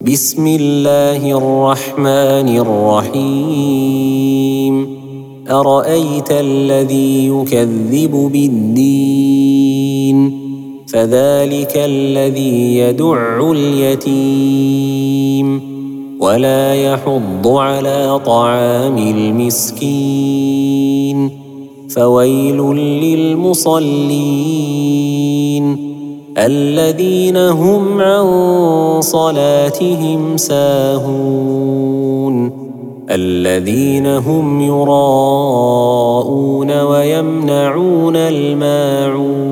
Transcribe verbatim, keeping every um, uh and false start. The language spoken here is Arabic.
بسم الله الرحمن الرحيم أرأيت الذي يكذب بالدين فذلك الذي يدع اليتيم ولا يحض على طعام المسكين فويل للمصلين الذين هم عن صلاتهم ساهون الذين هم يراءون ويمنعون الماعون